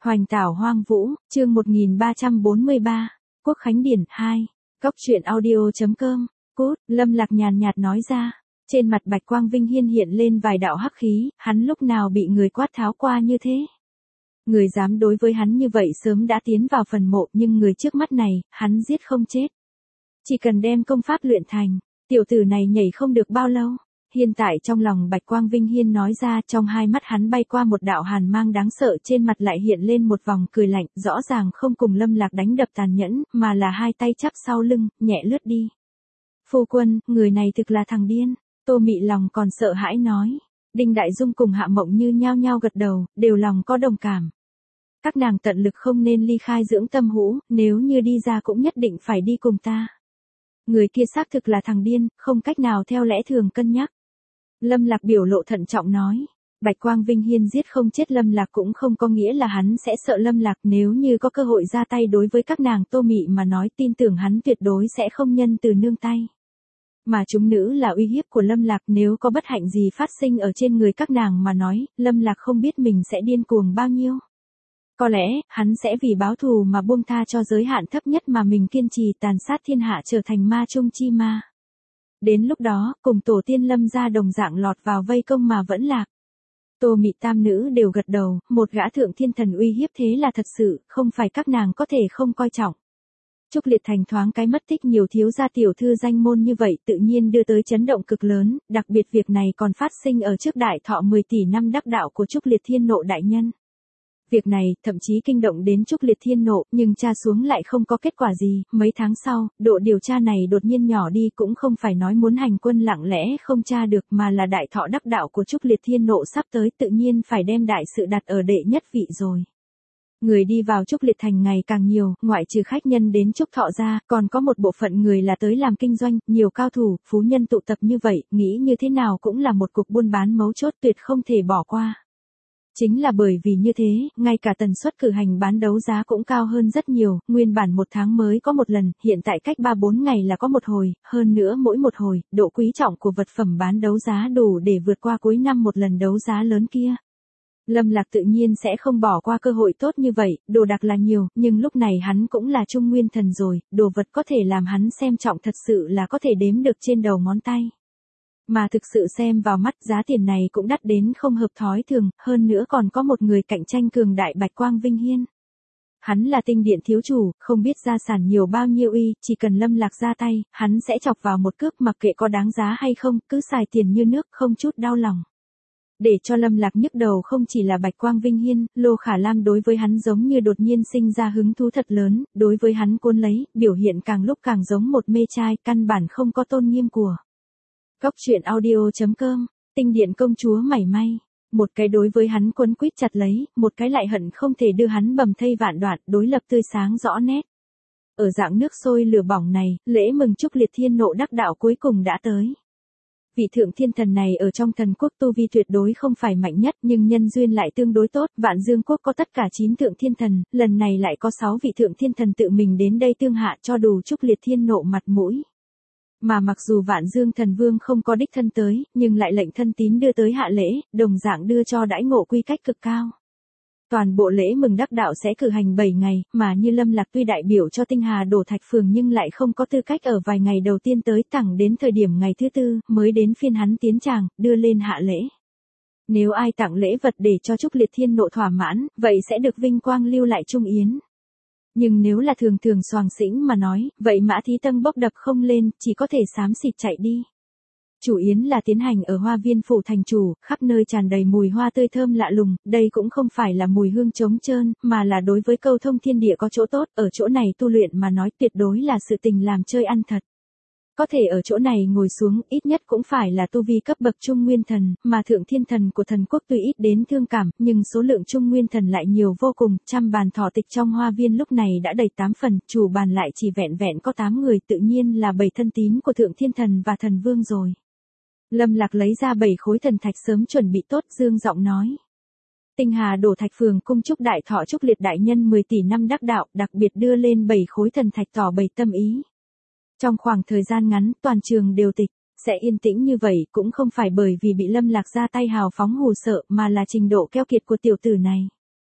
Hoành tảo hoang vũ, chương 1343, Quốc Khánh Điển 2, Góc truyện audio.com, Cút, Lâm Lạc nhàn nhạt nói ra. Trên mặt Bạch Quang Vinh Hiên hiện lên vài đạo hắc khí, hắn lúc nào bị người quát tháo qua như thế. Người dám đối với hắn như vậy sớm đã tiến vào phần mộ, nhưng người trước mắt này, hắn giết không chết. Chỉ cần đem công pháp luyện thành, tiểu tử này nhảy không được bao lâu. Hiện tại trong lòng Bạch Quang Vinh Hiên nói ra, trong hai mắt hắn bay qua một đạo hàn mang đáng sợ, trên mặt lại hiện lên một vòng cười lạnh, rõ ràng không cùng Lâm Lạc đánh đập tàn nhẫn, mà là hai tay chắp sau lưng, nhẹ lướt đi. Phu quân, người này thực là thằng điên. Tô Mị lòng còn sợ hãi nói. Đinh Đại Dung cùng Hạ Mộng Như nhao nhao gật đầu, đều lòng có đồng cảm. Các nàng tận lực không nên ly khai dưỡng tâm hũ, nếu như đi ra cũng nhất định phải đi cùng ta. Người kia xác thực là thằng điên, không cách nào theo lẽ thường cân nhắc. Lâm Lạc biểu lộ thận trọng nói. Bạch Quang Vinh Hiên giết không chết Lâm Lạc cũng không có nghĩa là hắn sẽ sợ Lâm Lạc, nếu như có cơ hội ra tay đối với các nàng Tô Mị mà nói, tin tưởng hắn tuyệt đối sẽ không nhân từ nương tay. Mà chúng nữ là uy hiếp của Lâm Lạc, nếu có bất hạnh gì phát sinh ở trên người các nàng mà nói, Lâm Lạc không biết mình sẽ điên cuồng bao nhiêu. Có lẽ, hắn sẽ vì báo thù mà buông tha cho giới hạn thấp nhất mà mình kiên trì, tàn sát thiên hạ trở thành ma trung chi ma. Đến lúc đó, cùng tổ tiên Lâm gia đồng dạng lọt vào vây công mà vẫn lạc. Tô Mị tam nữ đều gật đầu, một gã thượng thiên thần uy hiếp thế là thật sự, không phải các nàng có thể không coi trọng. Trúc Liệt Thành thoáng cái mất tích nhiều thiếu gia tiểu thư danh môn như vậy tự nhiên đưa tới chấn động cực lớn, đặc biệt việc này còn phát sinh ở trước đại thọ 10 tỷ năm đắc đạo của Trúc Liệt Thiên Nộ đại nhân. Việc này thậm chí kinh động đến Trúc Liệt Thiên Nộ, nhưng tra xuống lại không có kết quả gì. Mấy tháng sau, độ điều tra này đột nhiên nhỏ đi, cũng không phải nói muốn hành quân lặng lẽ không tra được, mà là đại thọ đắc đạo của Trúc Liệt Thiên Nộ sắp tới, tự nhiên phải đem đại sự đặt ở đệ nhất vị rồi. Người đi vào Trúc Liệt Thành ngày càng nhiều, ngoại trừ khách nhân đến Trúc Thọ ra, còn có một bộ phận người là tới làm kinh doanh, nhiều cao thủ, phú nhân tụ tập như vậy, nghĩ như thế nào cũng là một cuộc buôn bán mấu chốt tuyệt không thể bỏ qua. Chính là bởi vì như thế, ngay cả tần suất cử hành bán đấu giá cũng cao hơn rất nhiều, nguyên bản một tháng mới có một lần, hiện tại cách 3-4 ngày là có một hồi, hơn nữa mỗi một hồi, độ quý trọng của vật phẩm bán đấu giá đủ để vượt qua cuối năm một lần đấu giá lớn kia. Lâm Lạc tự nhiên sẽ không bỏ qua cơ hội tốt như vậy, đồ đạc là nhiều, nhưng lúc này hắn cũng là Trung Nguyên Thần rồi, đồ vật có thể làm hắn xem trọng thật sự là có thể đếm được trên đầu ngón tay. Mà thực sự xem vào mắt, giá tiền này cũng đắt đến không hợp thói thường, hơn nữa còn có một người cạnh tranh cường đại, Bạch Quang Vinh Hiên. Hắn là tinh điện thiếu chủ, không biết gia sản nhiều bao nhiêu uy, chỉ cần Lâm Lạc ra tay, hắn sẽ chọc vào một cước, mặc kệ có đáng giá hay không, cứ xài tiền như nước, không chút đau lòng. Để cho Lâm Lạc nhức đầu không chỉ là Bạch Quang Vinh Hiên, Lô Khả Lam đối với hắn giống như đột nhiên sinh ra hứng thú thật lớn, đối với hắn cuốn lấy, biểu hiện càng lúc càng giống một mê trai, căn bản không có tôn nghiêm của. Góc truyện audio.com, Tinh Điện công chúa mảy may, một cái đối với hắn quấn quýt chặt lấy, một cái lại hận không thể đưa hắn bầm thây vạn đoạn, đối lập tươi sáng rõ nét. Ở dạng nước sôi lửa bỏng này, lễ mừng Trúc Liệt Thiên Nộ đắc đạo cuối cùng đã tới. Vị thượng thiên thần này ở trong thần quốc tu vi tuyệt đối không phải mạnh nhất, nhưng nhân duyên lại tương đối tốt, Vạn Dương quốc có tất cả 9 thượng thiên thần, lần này lại có 6 vị thượng thiên thần tự mình đến đây tương hạ, cho đủ Trúc Liệt Thiên Nộ mặt mũi. Mà mặc dù Vạn Dương thần vương không có đích thân tới, nhưng lại lệnh thân tín đưa tới hạ lễ, đồng dạng đưa cho đãi ngộ quy cách cực cao. Toàn bộ lễ mừng đắc đạo sẽ cử hành 7 ngày, mà như Lâm Lạc tuy đại biểu cho Tinh Hà Đổ Thạch Phường nhưng lại không có tư cách ở vài ngày đầu tiên tới, thẳng đến thời điểm ngày thứ tư, mới đến phiên hắn tiến tràng, đưa lên hạ lễ. Nếu ai tặng lễ vật để cho Trúc Liệt Thiên Nộ thỏa mãn, vậy sẽ được vinh quang lưu lại trung yến. Nhưng nếu là thường thường xoàng xĩnh mà nói, vậy Mã Thí Tân bốc đập không lên, chỉ có thể xám xịt chạy đi. Chủ yến là tiến hành ở hoa viên phủ thành chủ, khắp nơi tràn đầy mùi hoa tươi thơm lạ lùng, đây cũng không phải là mùi hương trống trơn, mà là đối với câu thông thiên địa có chỗ tốt, ở chỗ này tu luyện mà nói tuyệt đối là sự tình làm chơi ăn thật. Có thể ở chỗ này ngồi xuống, ít nhất cũng phải là tu vi cấp bậc Trung Nguyên Thần, mà thượng thiên thần của thần quốc tuy ít đến thương cảm, nhưng số lượng Trung Nguyên Thần lại nhiều vô cùng, trăm bàn thọ tịch trong hoa viên lúc này đã đầy 8 phần, chủ bàn lại chỉ vẹn vẹn có 8 người, tự nhiên là 7 thân tín của thượng thiên thần và thần vương rồi. Lâm Lạc lấy ra 7 khối thần thạch sớm chuẩn bị tốt, dương giọng nói. Tinh Hà Đổ Thạch Phường cung chúc đại thọ Trúc Liệt đại nhân 10 tỷ năm đắc đạo, đặc biệt đưa lên 7 khối thần thạch tỏ bày tâm ý. Trong khoảng thời gian ngắn, toàn trường đều tịch, sẽ yên tĩnh như vậy cũng không phải bởi vì bị Lâm Lạc ra tay hào phóng hù sợ, mà là trình độ keo kiệt của tiểu tử này.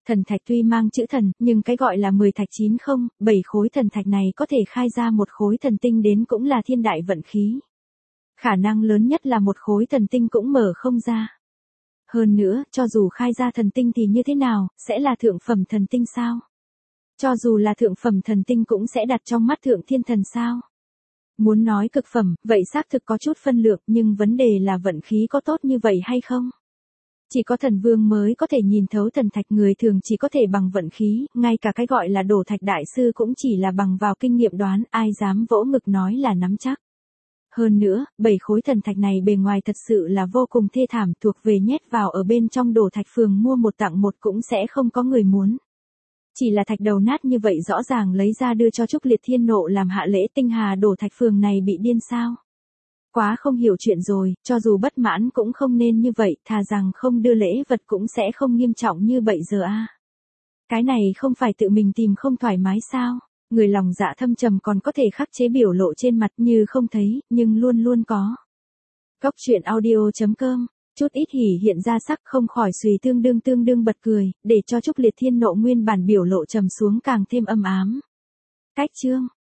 Thần thạch tuy mang chữ thần, nhưng cái gọi là 10 thạch 9 không, 7 khối thần thạch này có thể khai ra một khối thần tinh đến cũng là thiên đại vận khí. Khả năng lớn nhất là một khối thần tinh cũng mở không ra. Hơn nữa, cho dù khai ra thần tinh thì như thế nào, sẽ là thượng phẩm thần tinh sao? Cho dù là thượng phẩm thần tinh cũng sẽ đặt trong mắt thượng thiên thần sao? Muốn nói cực phẩm, vậy xác thực có chút phân lượng, nhưng vấn đề là vận khí có tốt như vậy hay không? Chỉ có thần vương mới có thể nhìn thấu thần thạch, người thường chỉ có thể bằng vận khí, ngay cả cái gọi là đổ thạch đại sư cũng chỉ là bằng vào kinh nghiệm đoán, ai dám vỗ ngực nói là nắm chắc. Hơn nữa, 7 khối thần thạch này bề ngoài thật sự là vô cùng thê thảm, thuộc về nhét vào ở bên trong đổ thạch phường mua một tặng một cũng sẽ không có người muốn. Chỉ là thạch đầu nát như vậy rõ ràng lấy ra đưa cho Trúc Liệt Thiên nộ làm hạ lễ, Tinh Hà đổ thạch phường này bị điên sao? Quá không hiểu chuyện rồi, cho dù bất mãn cũng không nên như vậy, thà rằng không đưa lễ vật cũng sẽ không nghiêm trọng như vậy giờ a. Cái này không phải tự mình tìm không thoải mái sao? Người lòng dạ thâm trầm còn có thể khắc chế biểu lộ trên mặt như không thấy, nhưng luôn luôn có. Góc truyện audio.com, chút ít hỉ hiện ra sắc không khỏi suy tương đương bật cười, để cho Trúc Liệt Thiên nộ nguyên bản biểu lộ trầm xuống càng thêm âm ám. Cách chương